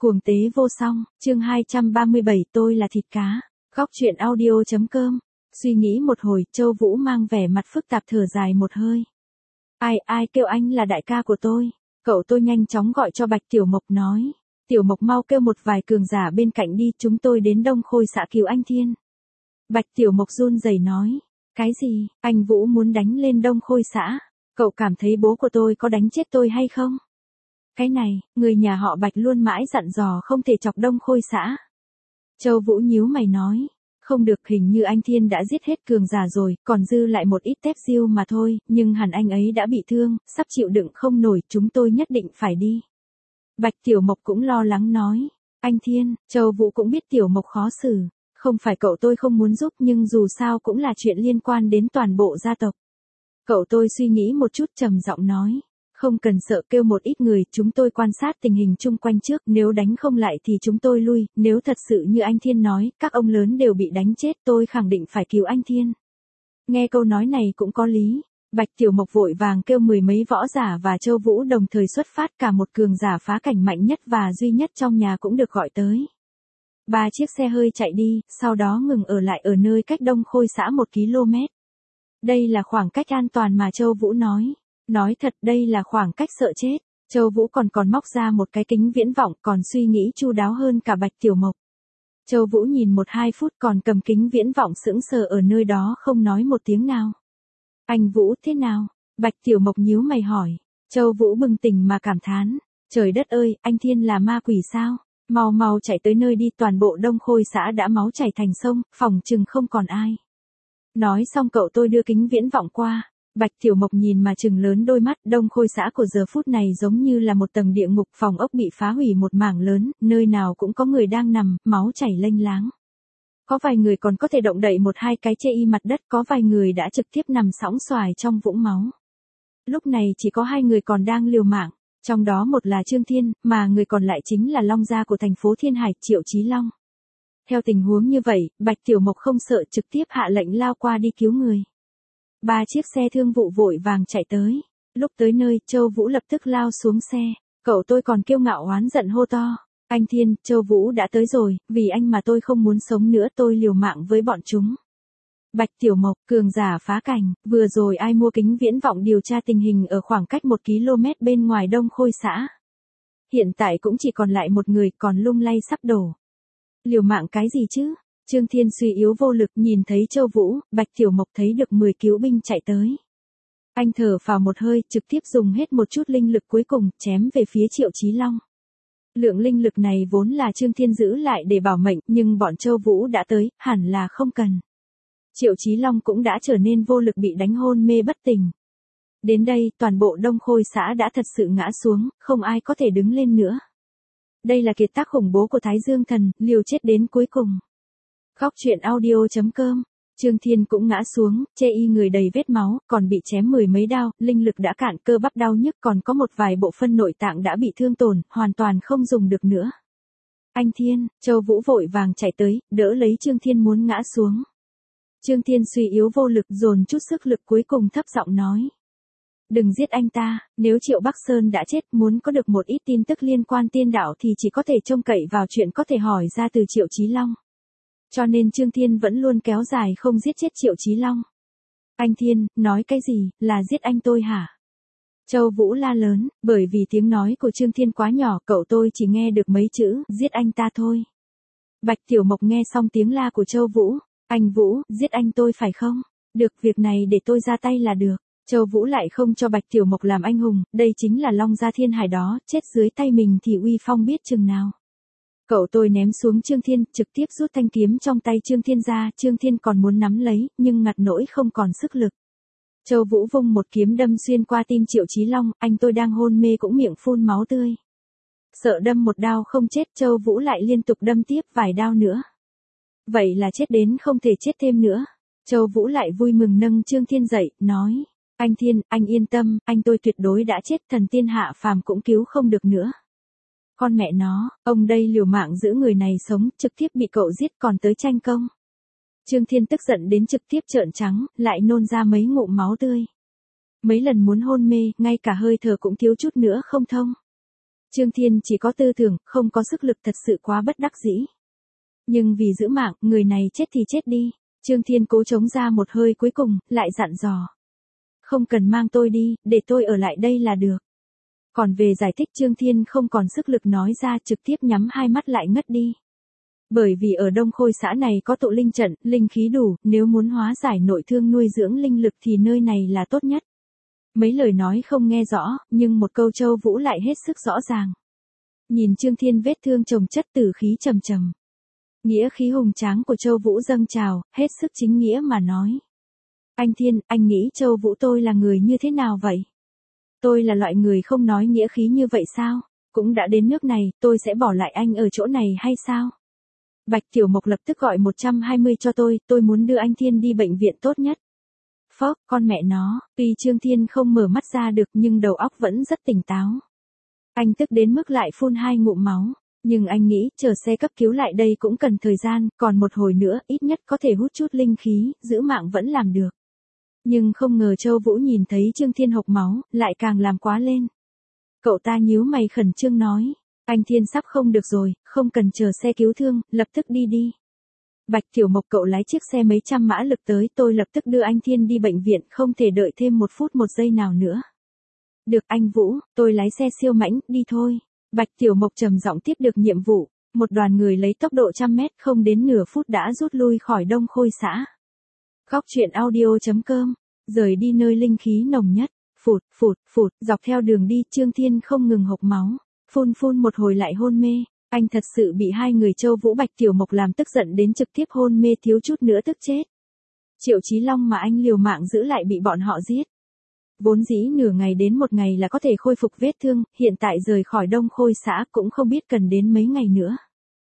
Cuồng tế vô song, chương 237 tôi là thịt cá. Góc truyện audio.com. Suy nghĩ một hồi, Châu Vũ mang vẻ mặt phức tạp thở dài một hơi. Ai kêu anh là đại ca của tôi? Cậu tôi nhanh chóng gọi cho Bạch Tiểu Mộc nói. Tiểu Mộc mau kêu một vài cường giả bên cạnh đi, chúng tôi đến Đông Khôi xã cứu anh Thiên. Bạch Tiểu Mộc run rẩy nói. Cái gì, anh Vũ muốn đánh lên Đông Khôi xã? Cậu cảm thấy bố của tôi có đánh chết tôi hay không? Cái này, người nhà họ Bạch luôn mãi dặn dò không thể chọc Đông Khôi xã. Châu Vũ nhíu mày nói, không được, hình như anh Thiên đã giết hết cường giả rồi, còn dư lại một ít tép diêu mà thôi, nhưng hẳn anh ấy đã bị thương, sắp chịu đựng không nổi, chúng tôi nhất định phải đi. Bạch Tiểu Mộc cũng lo lắng nói, anh Thiên, Châu Vũ cũng biết Tiểu Mộc khó xử, không phải cậu tôi không muốn giúp nhưng dù sao cũng là chuyện liên quan đến toàn bộ gia tộc. Cậu tôi suy nghĩ một chút trầm giọng nói. Không cần sợ, kêu một ít người, chúng tôi quan sát tình hình chung quanh trước, nếu đánh không lại thì chúng tôi lui, nếu thật sự như anh Thiên nói, các ông lớn đều bị đánh chết, tôi khẳng định phải cứu anh Thiên. Nghe câu nói này cũng có lý, Bạch Tiểu Mộc vội vàng kêu mười mấy võ giả và Châu Vũ đồng thời xuất phát, cả một cường giả phá cảnh mạnh nhất và duy nhất trong nhà cũng được gọi tới. 3 chiếc xe hơi chạy đi, sau đó ngừng ở lại ở nơi cách Đông Khôi xã 1 km. Đây là khoảng cách an toàn mà Châu Vũ nói. Nói thật, đây là khoảng cách sợ chết. Châu Vũ còn móc ra một cái kính viễn vọng, còn suy nghĩ chu đáo hơn cả Bạch Tiểu Mộc. Châu Vũ nhìn 1-2 phút còn cầm kính viễn vọng sững sờ ở nơi đó không nói một tiếng nào. Anh Vũ thế nào? Bạch Tiểu Mộc nhíu mày hỏi. Châu Vũ bừng tỉnh mà cảm thán. Trời đất ơi, anh Thiên là ma quỷ sao? Mau chạy tới nơi đi, toàn bộ Đông Khôi xã đã máu chảy thành sông, phòng chừng không còn ai. Nói xong cậu tôi đưa kính viễn vọng qua. Bạch Tiểu Mộc nhìn mà trừng lớn đôi mắt, Đông Khôi xã của giờ phút này giống như là một tầng địa ngục, phòng ốc bị phá hủy một mảng lớn, nơi nào cũng có người đang nằm, máu chảy lênh láng. Có vài người còn có thể động đậy 1-2 cái chê y mặt đất, có vài người đã trực tiếp nằm sõng xoài trong vũng máu. Lúc này chỉ có 2 người còn đang liều mạng, trong đó một là Trương Thiên, mà người còn lại chính là Long gia của thành phố Thiên Hải, Triệu Chí Long. Theo tình huống như vậy, Bạch Tiểu Mộc không sợ, trực tiếp hạ lệnh lao qua đi cứu người. 3 chiếc xe thương vụ vội vàng chạy tới. Lúc tới nơi, Châu Vũ lập tức lao xuống xe. Cậu tôi còn kiêu ngạo oán giận hô to. Anh Thiên, Châu Vũ đã tới rồi, vì anh mà tôi không muốn sống nữa, tôi liều mạng với bọn chúng. Bạch Tiểu Mộc, cường giả phá cảnh, vừa rồi ai mua kính viễn vọng điều tra tình hình ở khoảng cách 1 km bên ngoài Đông Khôi xã. Hiện tại cũng chỉ còn lại một người, còn lung lay sắp đổ. Liều mạng cái gì chứ? Trương Thiên suy yếu vô lực, nhìn thấy Châu Vũ, Bạch Tiểu Mộc thấy được 10 cứu binh chạy tới. Anh thở phào một hơi, trực tiếp dùng hết một chút linh lực cuối cùng, chém về phía Triệu Chí Long. Lượng linh lực này vốn là Trương Thiên giữ lại để bảo mệnh, nhưng bọn Châu Vũ đã tới, hẳn là không cần. Triệu Chí Long cũng đã trở nên vô lực, bị đánh hôn mê bất tỉnh. Đến đây, toàn bộ Đông Khôi xã đã thật sự ngã xuống, không ai có thể đứng lên nữa. Đây là kiệt tác khủng bố của Thái Dương Thần, liều chết đến cuối cùng. Góc truyện audio.com. Trương Thiên cũng ngã xuống, chê y người đầy vết máu, còn bị chém 10 mấy đao, linh lực đã cạn, cơ bắp đau nhức, còn có một vài bộ phận nội tạng đã bị thương tổn, hoàn toàn không dùng được nữa. Anh Thiên, Châu Vũ vội vàng chạy tới, đỡ lấy Trương Thiên muốn ngã xuống. Trương Thiên suy yếu vô lực, dồn chút sức lực cuối cùng thấp giọng nói. Đừng giết anh ta, nếu Triệu Bắc Sơn đã chết, muốn có được một ít tin tức liên quan tiên đạo thì chỉ có thể trông cậy vào chuyện có thể hỏi ra từ Triệu Chí Long. Cho nên Trương Thiên vẫn luôn kéo dài không giết chết Triệu Chí Long. Anh Thiên, nói cái gì, là giết anh tôi hả? Châu Vũ la lớn, bởi vì tiếng nói của Trương Thiên quá nhỏ, cậu tôi chỉ nghe được mấy chữ, giết anh ta thôi. Bạch Tiểu Mộc nghe xong tiếng la của Châu Vũ, anh Vũ, giết anh tôi phải không? Được, việc này để tôi ra tay là được. Châu Vũ lại không cho Bạch Tiểu Mộc làm anh hùng, đây chính là Long gia Thiên Hải đó, chết dưới tay mình thì uy phong biết chừng nào. Cậu tôi ném xuống Trương Thiên, trực tiếp rút thanh kiếm trong tay Trương Thiên ra, Trương Thiên còn muốn nắm lấy, nhưng ngặt nỗi không còn sức lực. Châu Vũ vung một kiếm đâm xuyên qua tim Triệu Chí Long, anh tôi đang hôn mê cũng miệng phun máu tươi. Sợ đâm một đao không chết, Châu Vũ lại liên tục đâm tiếp vài đao nữa. Vậy là chết đến không thể chết thêm nữa. Châu Vũ lại vui mừng nâng Trương Thiên dậy, nói, anh Thiên, anh yên tâm, anh tôi tuyệt đối đã chết, thần tiên hạ phàm cũng cứu không được nữa. Con mẹ nó, ông đây liều mạng giữ người này sống, trực tiếp bị cậu giết còn tới tranh công. Trương Thiên tức giận đến trực tiếp trợn trắng, lại nôn ra mấy ngụm máu tươi. Mấy lần muốn hôn mê, ngay cả hơi thở cũng thiếu chút nữa không thông. Trương Thiên chỉ có tư tưởng, không có sức lực, thật sự quá bất đắc dĩ. Nhưng vì giữ mạng, người này chết thì chết đi. Trương Thiên cố chống ra một hơi cuối cùng, lại dặn dò. Không cần mang tôi đi, để tôi ở lại đây là được. Còn về giải thích Trương Thiên không còn sức lực nói ra, trực tiếp nhắm hai mắt lại ngất đi. Bởi vì ở Đông Khôi xã này có tụ linh trận, linh khí đủ, nếu muốn hóa giải nội thương nuôi dưỡng linh lực thì nơi này là tốt nhất. Mấy lời nói không nghe rõ, nhưng một câu Châu Vũ lại hết sức rõ ràng. Nhìn Trương Thiên vết thương chồng chất tử khí trầm trầm. Nghĩa khí hùng tráng của Châu Vũ dâng trào, hết sức chính nghĩa mà nói. Anh Thiên, anh nghĩ Châu Vũ tôi là người như thế nào vậy? Tôi là loại người không nói nghĩa khí như vậy sao? Cũng đã đến nước này, tôi sẽ bỏ lại anh ở chỗ này hay sao? Bạch Tiểu Mộc lập tức gọi 120 cho tôi muốn đưa anh Thiên đi bệnh viện tốt nhất. Phốc, con mẹ nó, tuy Trương Thiên không mở mắt ra được nhưng đầu óc vẫn rất tỉnh táo. Anh tức đến mức lại phun 2 ngụm máu, nhưng anh nghĩ chờ xe cấp cứu lại đây cũng cần thời gian, còn một hồi nữa ít nhất có thể hút chút linh khí, giữ mạng vẫn làm được. Nhưng không ngờ Châu Vũ nhìn thấy Trương Thiên hộc máu, lại càng làm quá lên. Cậu ta nhíu mày khẩn trương nói, anh Thiên sắp không được rồi, không cần chờ xe cứu thương, lập tức đi đi. Bạch Tiểu Mộc cậu lái chiếc xe mấy trăm mã lực tới, tôi lập tức đưa anh Thiên đi bệnh viện, không thể đợi thêm 1 phút 1 giây nào nữa. Được anh Vũ, tôi lái xe siêu mãnh, đi thôi. Bạch Tiểu Mộc trầm giọng tiếp được nhiệm vụ, một đoàn người lấy tốc độ 100 mét không đến nửa phút đã rút lui khỏi Đông Khôi xã. Góc truyện audio.com, rời đi nơi linh khí nồng nhất, phụt, phụt, phụt, dọc theo đường đi Trương Thiên không ngừng hộc máu, phun một hồi lại hôn mê. Anh thật sự bị 2 người Châu Vũ Bạch Tiểu Mộc làm tức giận đến trực tiếp hôn mê thiếu chút nữa tức chết. Triệu Chí Long mà anh liều mạng giữ lại bị bọn họ giết. Vốn dĩ nửa ngày đến 1 ngày là có thể khôi phục vết thương, hiện tại rời khỏi Đông Khôi xã cũng không biết cần đến mấy ngày nữa.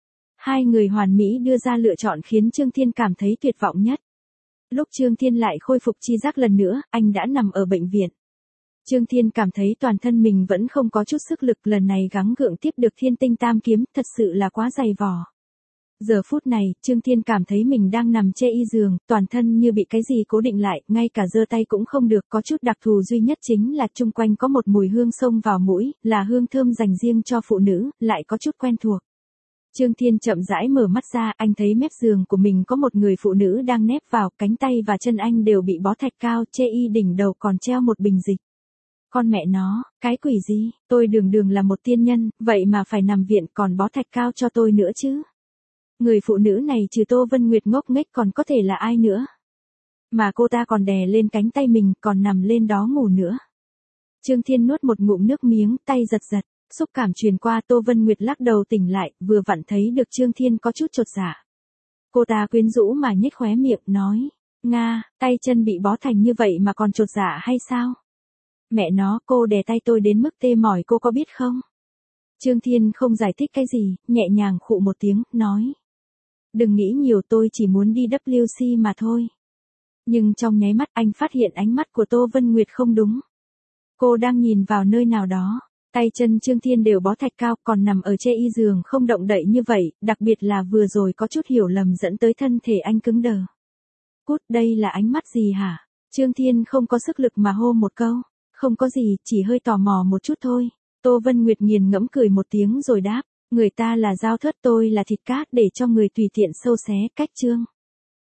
2 người hoàn mỹ đưa ra lựa chọn khiến Trương Thiên cảm thấy tuyệt vọng nhất. Lúc Trương Thiên lại khôi phục chi giác lần nữa, anh đã nằm ở bệnh viện. Trương Thiên cảm thấy toàn thân mình vẫn không có chút sức lực, lần này gắng gượng tiếp được Thiên Tinh Tam Kiếm, thật sự là quá dày vò. Giờ phút này, Trương Thiên cảm thấy mình đang nằm chê y giường, toàn thân như bị cái gì cố định lại, ngay cả giơ tay cũng không được, có chút đặc thù duy nhất chính là chung quanh có một mùi hương xông vào mũi, là hương thơm dành riêng cho phụ nữ, lại có chút quen thuộc. Trương Thiên chậm rãi mở mắt ra, anh thấy mép giường của mình có một người phụ nữ đang nép vào, cánh tay và chân anh đều bị bó thạch cao, chê y đỉnh đầu còn treo một bình dịch. Con mẹ nó, cái quỷ gì, tôi đường là một tiên nhân, vậy mà phải nằm viện còn bó thạch cao cho tôi nữa chứ. Người phụ nữ này trừ Tô Vân Nguyệt ngốc nghếch còn có thể là ai nữa. Mà cô ta còn đè lên cánh tay mình, còn nằm lên đó ngủ nữa. Trương Thiên nuốt một ngụm nước miếng, tay giật giật, xúc cảm truyền qua. Tô Vân Nguyệt lắc đầu tỉnh lại, vừa vặn thấy được Trương Thiên có chút chột dạ. Cô ta quyến rũ mà nhếch khóe miệng, nói, Nga, tay chân bị bó thành như vậy mà còn chột dạ hay sao? Mẹ nó, cô đè tay tôi đến mức tê mỏi cô có biết không? Trương Thiên không giải thích cái gì, nhẹ nhàng khụ một tiếng, nói. Đừng nghĩ nhiều, tôi chỉ muốn đi WC mà thôi. Nhưng trong nháy mắt anh phát hiện ánh mắt của Tô Vân Nguyệt không đúng. Cô đang nhìn vào nơi nào đó, tay chân Trương Thiên đều bó thạch cao, còn nằm ở chê y giường không động đậy như vậy, đặc biệt là vừa rồi có chút hiểu lầm dẫn tới thân thể anh cứng đờ. Cút, đây là ánh mắt gì hả? Trương Thiên không có sức lực mà hô một câu. Không có gì, chỉ hơi tò mò một chút thôi. Tô Vân Nguyệt nghiền ngẫm cười một tiếng rồi đáp, người ta là dao thớt, tôi là thịt cát, để cho người tùy tiện sâu xé. Cách chương.